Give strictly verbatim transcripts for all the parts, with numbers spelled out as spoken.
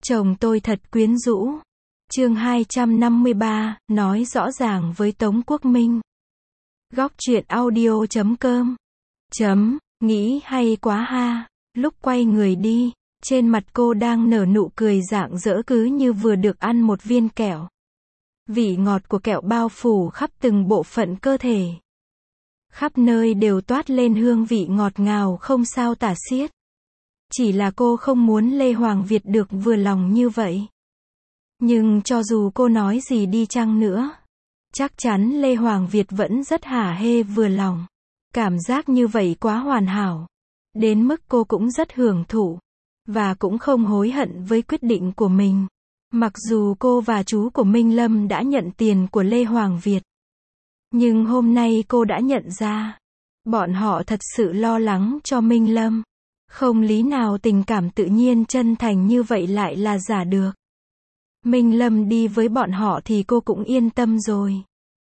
Chồng tôi thật quyến rũ. Chương hai trăm năm mươi ba, nói rõ ràng với Tống Quốc Minh. Góc truyện audio chấm com. Chấm, nghĩ hay quá ha. Lúc quay người đi, trên mặt cô đang nở nụ cười rạng rỡ cứ như vừa được ăn một viên kẹo. Vị ngọt của kẹo bao phủ khắp từng bộ phận cơ thể. Khắp nơi đều toát lên hương vị ngọt ngào không sao tả xiết. Chỉ là cô không muốn Lê Hoàng Việt được vừa lòng như vậy. Nhưng cho dù cô nói gì đi chăng nữa, chắc chắn Lê Hoàng Việt vẫn rất hả hê vừa lòng. Cảm giác như vậy quá hoàn hảo. Đến mức cô cũng rất hưởng thụ. Và cũng không hối hận với quyết định của mình. Mặc dù cô và chú của Minh Lâm đã nhận tiền của Lê Hoàng Việt. Nhưng hôm nay cô đã nhận ra. Bọn họ thật sự lo lắng cho Minh Lâm. Không lý nào tình cảm tự nhiên chân thành như vậy lại là giả được. Minh Lâm đi với bọn họ thì cô cũng yên tâm rồi.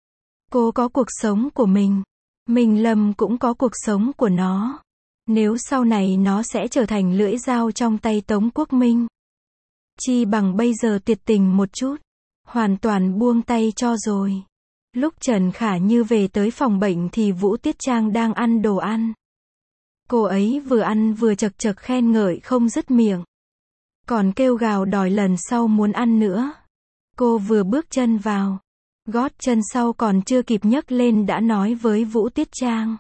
Cô có cuộc sống của mình. Minh Lâm cũng có cuộc sống của nó. Nếu sau này nó sẽ trở thành lưỡi dao trong tay Tống Quốc Minh, chi bằng bây giờ tuyệt tình một chút. Hoàn toàn buông tay cho rồi. Lúc Trần Khả Như về tới phòng bệnh thì Vũ Tiết Trang đang ăn đồ ăn. Cô ấy vừa ăn vừa chật chật khen ngợi không dứt miệng. Còn kêu gào đòi lần sau muốn ăn nữa. Cô vừa bước chân vào. Gót chân sau còn chưa kịp nhấc lên đã nói với Vũ Tiết Trang.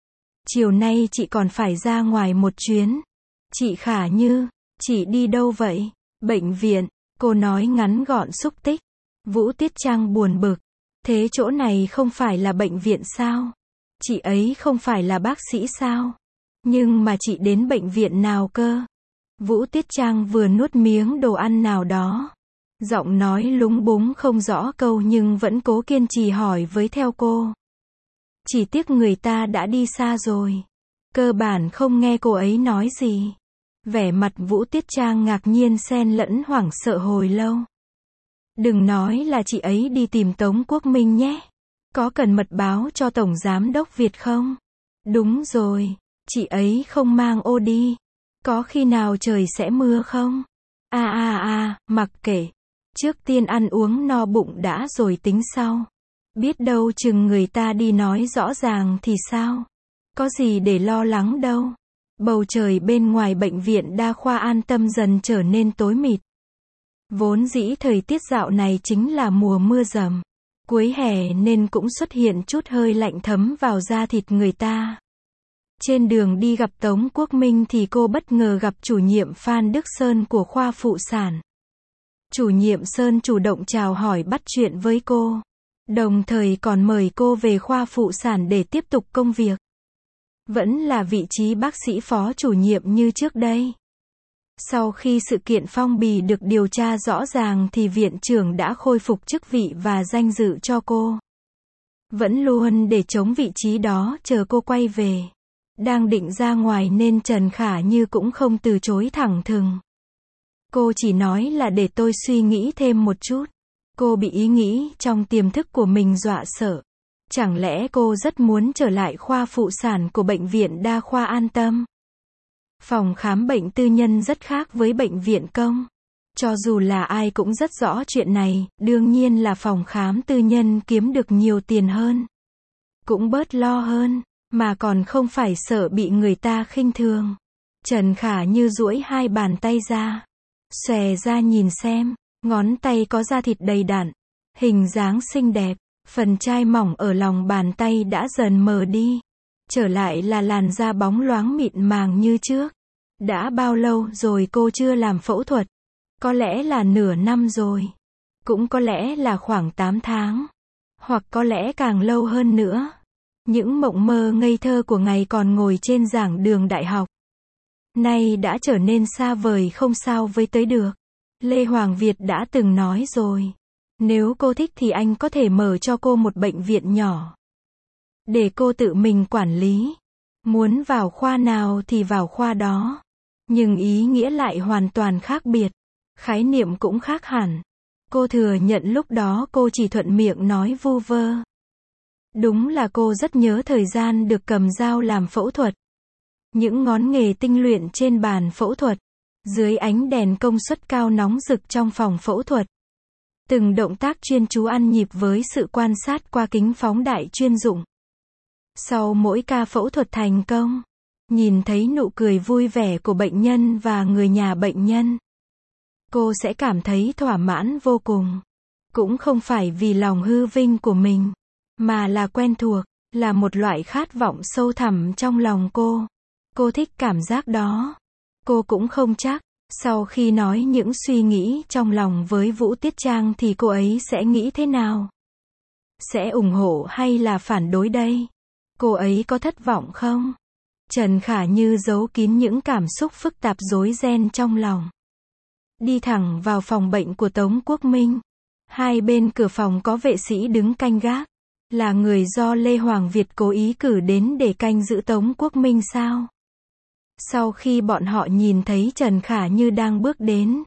Chiều nay chị còn phải ra ngoài một chuyến. Chị Khả Như, chị đi đâu vậy? Bệnh viện, cô nói ngắn gọn xúc tích. Vũ Tiết Trang buồn bực. Thế chỗ này không phải là bệnh viện sao? Chị ấy không phải là bác sĩ sao? Nhưng mà chị đến bệnh viện nào cơ? Vũ Tiết Trang vừa nuốt miếng đồ ăn nào đó. Giọng nói lúng búng không rõ câu nhưng vẫn cố kiên trì hỏi với theo cô. Chỉ tiếc người ta đã đi xa rồi. Cơ bản không nghe cô ấy nói gì. Vẻ mặt Vũ Tiết Trang ngạc nhiên xen lẫn hoảng sợ hồi lâu. Đừng nói là chị ấy đi tìm Tống Quốc Minh nhé. Có cần mật báo cho Tổng Giám Đốc Việt không? Đúng rồi, chị ấy không mang ô đi. Có khi nào trời sẽ mưa không? À à à, mặc kệ. Trước tiên ăn uống no bụng đã rồi tính sau. Biết đâu chừng người ta đi nói rõ ràng thì sao? Có gì để lo lắng đâu. Bầu trời bên ngoài bệnh viện đa khoa An Tâm dần trở nên tối mịt. Vốn dĩ thời tiết dạo này chính là mùa mưa rầm. Cuối hè nên cũng xuất hiện chút hơi lạnh thấm vào da thịt người ta. Trên đường đi gặp Tống Quốc Minh thì cô bất ngờ gặp chủ nhiệm Phan Đức Sơn của khoa phụ sản. Chủ nhiệm Sơn chủ động chào hỏi bắt chuyện với cô. Đồng thời còn mời cô về khoa phụ sản để tiếp tục công việc. Vẫn là vị trí bác sĩ phó chủ nhiệm như trước đây. Sau khi sự kiện phong bì được điều tra rõ ràng thì viện trưởng đã khôi phục chức vị và danh dự cho cô. Vẫn luôn để chống vị trí đó chờ cô quay về. Đang định ra ngoài nên Trần Khả Như cũng không từ chối thẳng thừng. Cô chỉ nói là để tôi suy nghĩ thêm một chút. Cô bị ý nghĩ trong tiềm thức của mình dọa sợ. Chẳng lẽ cô rất muốn trở lại khoa phụ sản của bệnh viện đa khoa An Tâm? Phòng khám bệnh tư nhân rất khác với bệnh viện công. Cho dù là ai cũng rất rõ chuyện này, đương nhiên là phòng khám tư nhân kiếm được nhiều tiền hơn. Cũng bớt lo hơn, mà còn không phải sợ bị người ta khinh thường. Trần Khả Như duỗi hai bàn tay ra. Xòe ra nhìn xem, ngón tay có da thịt đầy đặn, hình dáng xinh đẹp, phần chai mỏng ở lòng bàn tay đã dần mờ đi. Trở lại là làn da bóng loáng mịn màng như trước. Đã bao lâu rồi cô chưa làm phẫu thuật? Có lẽ là nửa năm rồi. Cũng có lẽ là khoảng tám tháng. Hoặc có lẽ càng lâu hơn nữa. Những mộng mơ ngây thơ của ngày còn ngồi trên giảng đường đại học. Nay đã trở nên xa vời không sao với tới được. Lê Hoàng Việt đã từng nói rồi. Nếu cô thích thì anh có thể mở cho cô một bệnh viện nhỏ. Để cô tự mình quản lý. Muốn vào khoa nào thì vào khoa đó. Nhưng ý nghĩa lại hoàn toàn khác biệt. Khái niệm cũng khác hẳn. Cô thừa nhận lúc đó cô chỉ thuận miệng nói vu vơ. Đúng là cô rất nhớ thời gian được cầm dao làm phẫu thuật. Những ngón nghề tinh luyện trên bàn phẫu thuật. Dưới ánh đèn công suất cao nóng rực trong phòng phẫu thuật, từng động tác chuyên chú ăn nhịp với sự quan sát qua kính phóng đại chuyên dụng. Sau mỗi ca phẫu thuật thành công, nhìn thấy nụ cười vui vẻ của bệnh nhân và người nhà bệnh nhân, cô sẽ cảm thấy thỏa mãn vô cùng. Cũng không phải vì lòng hư vinh của mình, mà là quen thuộc, là một loại khát vọng sâu thẳm trong lòng cô. Cô thích cảm giác đó. Cô cũng không chắc, sau khi nói những suy nghĩ trong lòng với Vũ Tiết Trang thì cô ấy sẽ nghĩ thế nào? Sẽ ủng hộ hay là phản đối đây? Cô ấy có thất vọng không? Trần Khả Như giấu kín những cảm xúc phức tạp rối ren trong lòng. Đi thẳng vào phòng bệnh của Tống Quốc Minh. Hai bên cửa phòng có vệ sĩ đứng canh gác. Là người do Lê Hoàng Việt cố ý cử đến để canh giữ Tống Quốc Minh sao? Sau khi bọn họ nhìn thấy Trần Khả Như đang bước đến,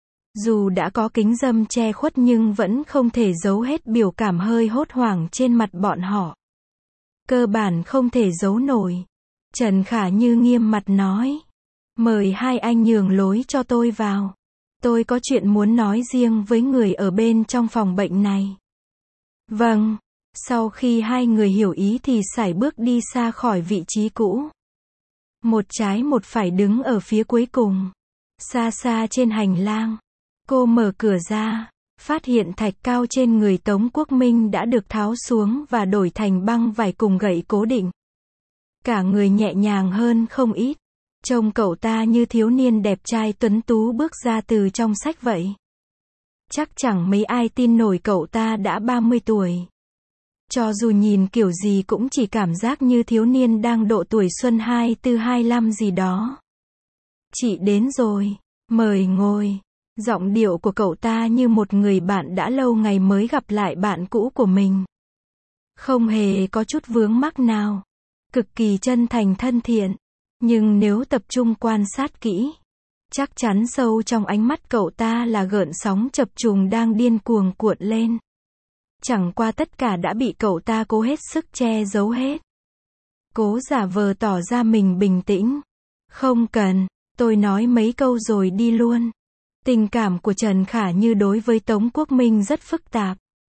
dù đã có kính râm che khuất nhưng vẫn không thể giấu hết biểu cảm hơi hốt hoảng trên mặt bọn họ. Cơ bản không thể giấu nổi. Trần Khả Như nghiêm mặt nói, mời hai anh nhường lối cho tôi vào. Tôi có chuyện muốn nói riêng với người ở bên trong phòng bệnh này. Vâng. Sau khi hai người hiểu ý thì sải bước đi xa khỏi vị trí cũ. Một trái một phải đứng ở phía cuối cùng. Xa xa trên hành lang. Cô mở cửa ra, phát hiện thạch cao trên người Tống Quốc Minh đã được tháo xuống và đổi thành băng vải cùng gậy cố định. Cả người nhẹ nhàng hơn không ít. Trông cậu ta như thiếu niên đẹp trai tuấn tú bước ra từ trong sách vậy. Chắc chẳng mấy ai tin nổi cậu ta đã ba mươi tuổi. Cho dù nhìn kiểu gì cũng chỉ cảm giác như thiếu niên đang độ tuổi xuân hai tư hai lăm gì đó. Chị đến rồi, mời ngồi. Giọng điệu của cậu ta như một người bạn đã lâu ngày mới gặp lại bạn cũ của mình. Không hề có chút vướng mắc nào. Cực kỳ chân thành thân thiện. Nhưng nếu tập trung quan sát kỹ, chắc chắn sâu trong ánh mắt cậu ta là gợn sóng chập trùng đang điên cuồng cuộn lên. Chẳng qua tất cả đã bị cậu ta cố hết sức che giấu hết. Cố giả vờ tỏ ra mình bình tĩnh. Không cần, tôi nói mấy câu rồi đi luôn. Tình cảm của Trần Khả Như đối với Tống Quốc Minh rất phức tạp.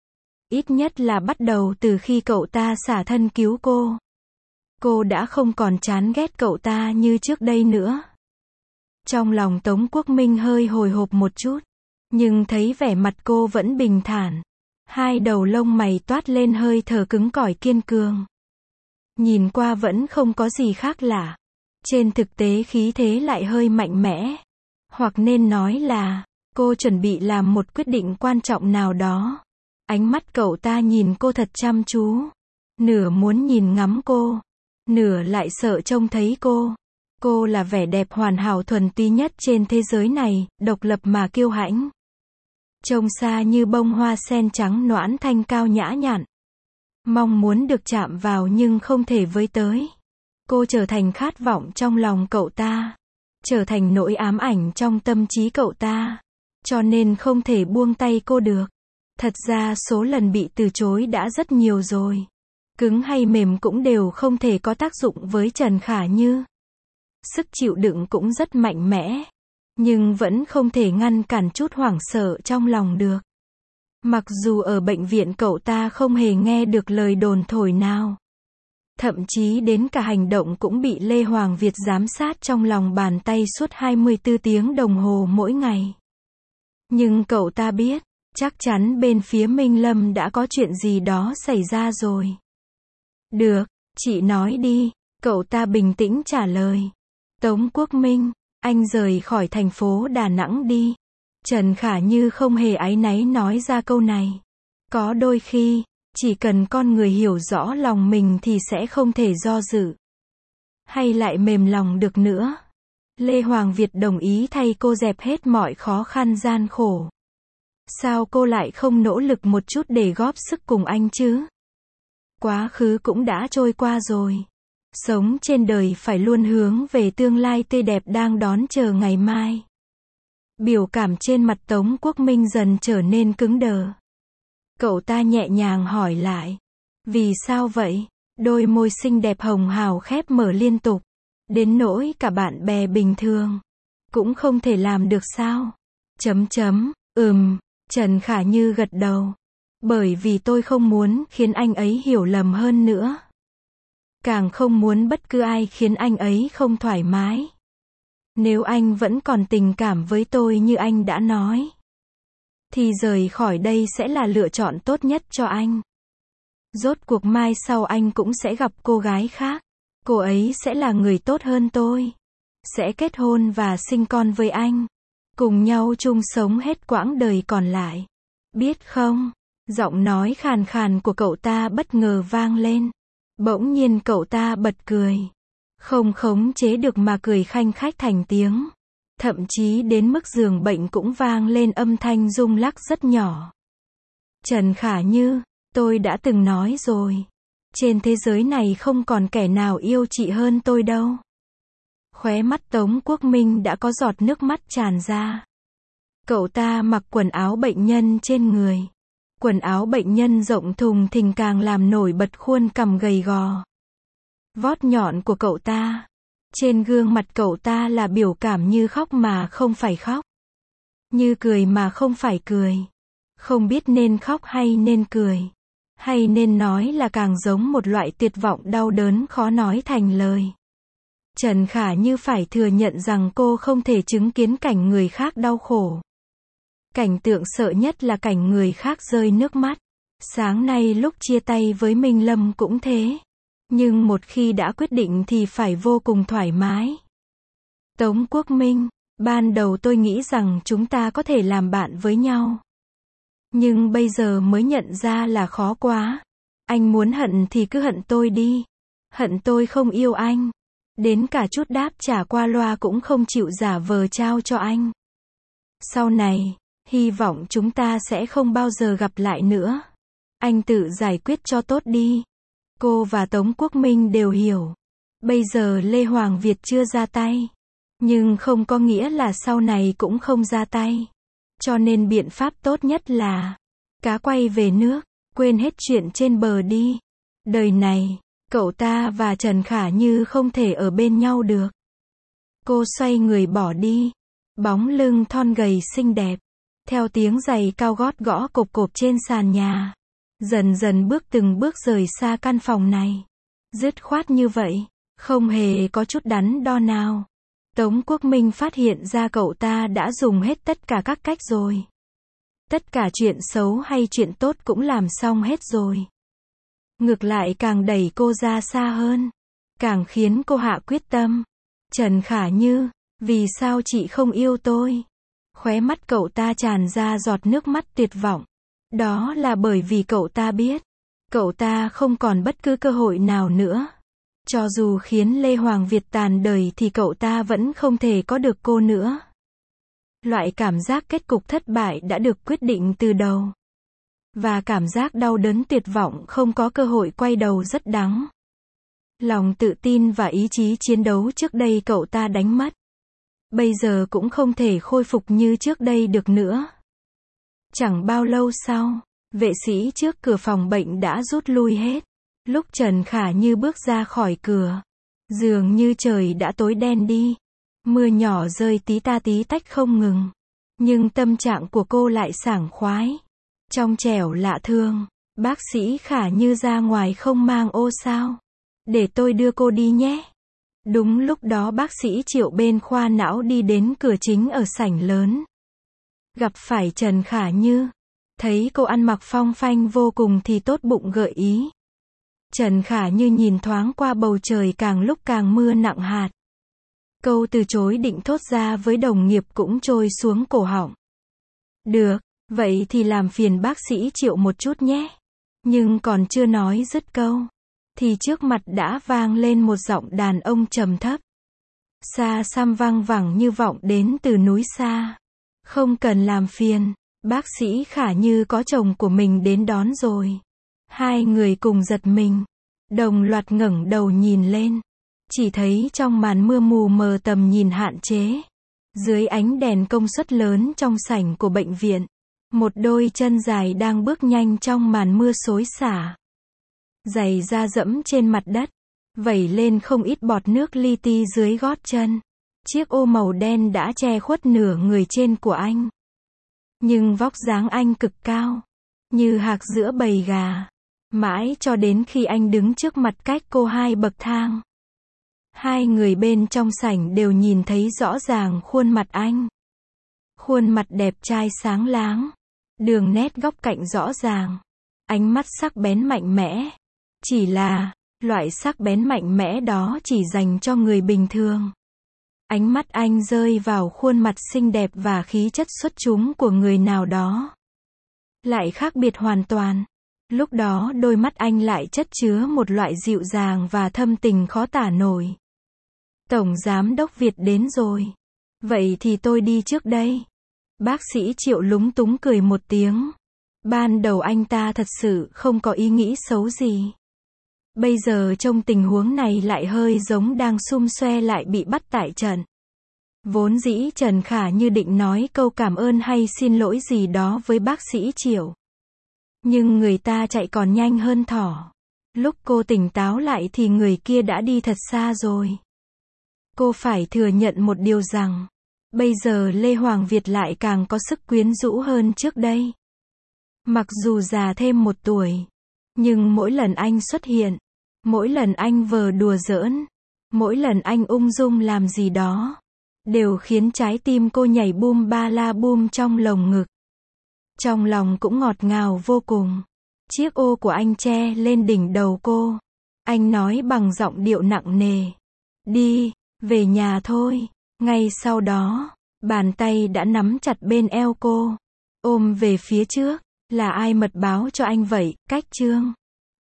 Ít nhất là bắt đầu từ khi cậu ta xả thân cứu cô. Cô đã không còn chán ghét cậu ta như trước đây nữa. Trong lòng Tống Quốc Minh hơi hồi hộp một chút. Nhưng thấy vẻ mặt cô vẫn bình thản. Hai đầu lông mày toát lên hơi thở cứng cỏi kiên cường. Nhìn qua vẫn không có gì khác lạ. Trên thực tế khí thế lại hơi mạnh mẽ. Hoặc nên nói là, cô chuẩn bị làm một quyết định quan trọng nào đó. Ánh mắt cậu ta nhìn cô thật chăm chú. Nửa muốn nhìn ngắm cô. Nửa lại sợ trông thấy cô. Cô là vẻ đẹp hoàn hảo thuần túy nhất trên thế giới này, độc lập mà kiêu hãnh. Trông xa như bông hoa sen trắng noãn thanh cao nhã nhặn. Mong muốn được chạm vào nhưng không thể với tới. Cô trở thành khát vọng trong lòng cậu ta. Trở thành nỗi ám ảnh trong tâm trí cậu ta. Cho nên không thể buông tay cô được. Thật ra số lần bị từ chối đã rất nhiều rồi. Cứng hay mềm cũng đều không thể có tác dụng với Trần Khả Như. Sức chịu đựng cũng rất mạnh mẽ. Nhưng vẫn không thể ngăn cản chút hoảng sợ trong lòng được. Mặc dù ở bệnh viện cậu ta không hề nghe được lời đồn thổi nào. Thậm chí đến cả hành động cũng bị Lê Hoàng Việt giám sát trong lòng bàn tay suốt hai mươi tư tiếng đồng hồ mỗi ngày. Nhưng cậu ta biết, chắc chắn bên phía Minh Lâm đã có chuyện gì đó xảy ra rồi. Được, chị nói đi, cậu ta bình tĩnh trả lời. Tống Quốc Minh, anh rời khỏi thành phố Đà Nẵng đi. Trần Khả Như không hề áy náy nói ra câu này. Có đôi khi, chỉ cần con người hiểu rõ lòng mình thì sẽ không thể do dự. Hay lại mềm lòng được nữa. Lê Hoàng Việt đồng ý thay cô dẹp hết mọi khó khăn gian khổ. Sao cô lại không nỗ lực một chút để góp sức cùng anh chứ? Quá khứ cũng đã trôi qua rồi. Sống trên đời phải luôn hướng về tương lai tươi đẹp đang đón chờ ngày mai. Biểu cảm trên mặt Tống Quốc Minh dần trở nên cứng đờ. Cậu ta nhẹ nhàng hỏi lại. Vì sao vậy? Đôi môi xinh đẹp hồng hào khép mở liên tục. Đến nỗi cả bạn bè bình thường Cũng không thể làm được sao? Chấm chấm, ừm, Trần Khả Như gật đầu. Bởi vì tôi không muốn khiến anh ấy hiểu lầm hơn nữa. Càng không muốn bất cứ ai khiến anh ấy không thoải mái. Nếu anh vẫn còn tình cảm với tôi như anh đã nói, thì rời khỏi đây sẽ là lựa chọn tốt nhất cho anh. Rốt cuộc mai sau anh cũng sẽ gặp cô gái khác. Cô ấy sẽ là người tốt hơn tôi. Sẽ kết hôn và sinh con với anh. Cùng nhau chung sống hết quãng đời còn lại. Biết không? Giọng nói khàn khàn của cậu ta bất ngờ vang lên. Bỗng nhiên cậu ta bật cười. Không khống chế được mà cười khanh khách thành tiếng. Thậm chí đến mức giường bệnh cũng vang lên âm thanh rung lắc rất nhỏ. Trần Khả Như, tôi đã từng nói rồi. Trên thế giới này không còn kẻ nào yêu chị hơn tôi đâu. Khóe mắt Tống Quốc Minh đã có giọt nước mắt tràn ra. Cậu ta mặc quần áo bệnh nhân trên người. Quần áo bệnh nhân rộng thùng thình càng làm nổi bật khuôn cằm gầy gò. Vót nhọn của cậu ta. Trên gương mặt cậu ta là biểu cảm như khóc mà không phải khóc. Như cười mà không phải cười. Không biết nên khóc hay nên cười. Hay nên nói là càng giống một loại tuyệt vọng đau đớn khó nói thành lời. Trần Khả Như phải thừa nhận rằng cô không thể chứng kiến cảnh người khác đau khổ. Cảnh tượng sợ nhất là cảnh người khác rơi nước mắt. Sáng nay lúc chia tay với Minh Lâm cũng thế. Nhưng một khi đã quyết định thì phải vô cùng thoải mái. Tống Quốc Minh, ban đầu tôi nghĩ rằng chúng ta có thể làm bạn với nhau. Nhưng bây giờ mới nhận ra là khó quá. Anh muốn hận thì cứ hận tôi đi. Hận tôi không yêu anh. Đến cả chút đáp trả qua loa cũng không chịu giả vờ trao cho anh. Sau này, hy vọng chúng ta sẽ không bao giờ gặp lại nữa. Anh tự giải quyết cho tốt đi. Cô và Tống Quốc Minh đều hiểu. Bây giờ Lê Hoàng Việt chưa ra tay. Nhưng không có nghĩa là sau này cũng không ra tay. Cho nên biện pháp tốt nhất là cá quay về nước, quên hết chuyện trên bờ đi. Đời này, cậu ta và Trần Khả Như không thể ở bên nhau được. Cô xoay người bỏ đi. Bóng lưng thon gầy xinh đẹp. Theo tiếng giày cao gót gõ cộp cộp trên sàn nhà. Dần dần bước từng bước rời xa căn phòng này. Dứt khoát như vậy, không hề có chút đắn đo nào. Tống Quốc Minh phát hiện ra cậu ta đã dùng hết tất cả các cách rồi. Tất cả chuyện xấu hay chuyện tốt cũng làm xong hết rồi. Ngược lại càng đẩy cô ra xa hơn. Càng khiến cô hạ quyết tâm. Trần Khả Như, vì sao chị không yêu tôi? Khóe mắt cậu ta tràn ra giọt nước mắt tuyệt vọng. Đó là bởi vì cậu ta biết. Cậu ta không còn bất cứ cơ hội nào nữa. Cho dù khiến Lê Hoàng Việt tàn đời thì cậu ta vẫn không thể có được cô nữa. Loại cảm giác kết cục thất bại đã được quyết định từ đầu. Và cảm giác đau đớn tuyệt vọng không có cơ hội quay đầu rất đắng. Lòng tự tin và ý chí chiến đấu trước đây cậu ta đánh mất. Bây giờ cũng không thể khôi phục như trước đây được nữa. Chẳng bao lâu sau, vệ sĩ trước cửa phòng bệnh đã rút lui hết. Lúc Trần Khả Như bước ra khỏi cửa, dường như trời đã tối đen đi. Mưa nhỏ rơi tí ta tí tách không ngừng. Nhưng tâm trạng của cô lại sảng khoái. Trong trẻo lạ thường. Bác sĩ Khả Như ra ngoài không mang ô sao? Để tôi đưa cô đi nhé. Đúng lúc đó bác sĩ Triệu bên khoa não đi đến cửa chính ở sảnh lớn. Gặp phải Trần Khả Như. Thấy cô ăn mặc phong phanh vô cùng thì tốt bụng gợi ý. Trần Khả Như nhìn thoáng qua bầu trời càng lúc càng mưa nặng hạt. Câu từ chối định thốt ra với đồng nghiệp cũng trôi xuống cổ họng. Được, vậy thì làm phiền bác sĩ Triệu một chút nhé. Nhưng còn chưa nói dứt câu, thì trước mặt đã vang lên một giọng đàn ông trầm thấp. Xa xăm vang vẳng như vọng đến từ núi xa. Không cần làm phiền, bác sĩ Khả Như có chồng của mình đến đón rồi. Hai người cùng giật mình, đồng loạt ngẩng đầu nhìn lên. Chỉ thấy trong màn mưa mù mờ tầm nhìn hạn chế. Dưới ánh đèn công suất lớn trong sảnh của bệnh viện. Một đôi chân dài đang bước nhanh trong màn mưa xối xả. Giày da dẫm trên mặt đất. Vẩy lên không ít bọt nước li ti dưới gót chân. Chiếc ô màu đen đã che khuất nửa người trên của anh. Nhưng vóc dáng anh cực cao, như hạc giữa bầy gà. Mãi cho đến khi anh đứng trước mặt cách cô hai bậc thang. Hai người bên trong sảnh đều nhìn thấy rõ ràng khuôn mặt anh. Khuôn mặt đẹp trai sáng láng, đường nét góc cạnh rõ ràng, ánh mắt sắc bén mạnh mẽ. Chỉ là, loại sắc bén mạnh mẽ đó chỉ dành cho người bình thường. Ánh mắt anh rơi vào khuôn mặt xinh đẹp và khí chất xuất chúng của người nào đó. Lại khác biệt hoàn toàn. Lúc đó đôi mắt anh lại chất chứa một loại dịu dàng và thâm tình khó tả nổi. Tổng giám đốc Việt đến rồi. Vậy thì tôi đi trước đây. Bác sĩ Triệu lúng túng cười một tiếng. Ban đầu anh ta thật sự không có ý nghĩ xấu gì. Bây giờ trong tình huống này lại hơi giống đang xum xoe lại bị bắt tại trận. Vốn dĩ Trần Khả Như định nói câu cảm ơn hay xin lỗi gì đó với bác sĩ Triệu. Nhưng người ta chạy còn nhanh hơn thỏ. Lúc cô tỉnh táo lại thì người kia đã đi thật xa rồi. Cô phải thừa nhận một điều rằng, bây giờ Lê Hoàng Việt lại càng có sức quyến rũ hơn trước đây. Mặc dù già thêm một tuổi, nhưng mỗi lần anh xuất hiện, mỗi lần anh vờ đùa giỡn, mỗi lần anh ung dung làm gì đó, đều khiến trái tim cô nhảy bum ba la bum trong lồng ngực. Trong lòng cũng ngọt ngào vô cùng. Chiếc ô của anh che lên đỉnh đầu cô. Anh nói bằng giọng điệu nặng nề. Đi, về nhà thôi. Ngay sau đó, bàn tay đã nắm chặt bên eo cô. Ôm về phía trước. Là ai mật báo cho anh vậy, Cách Trương?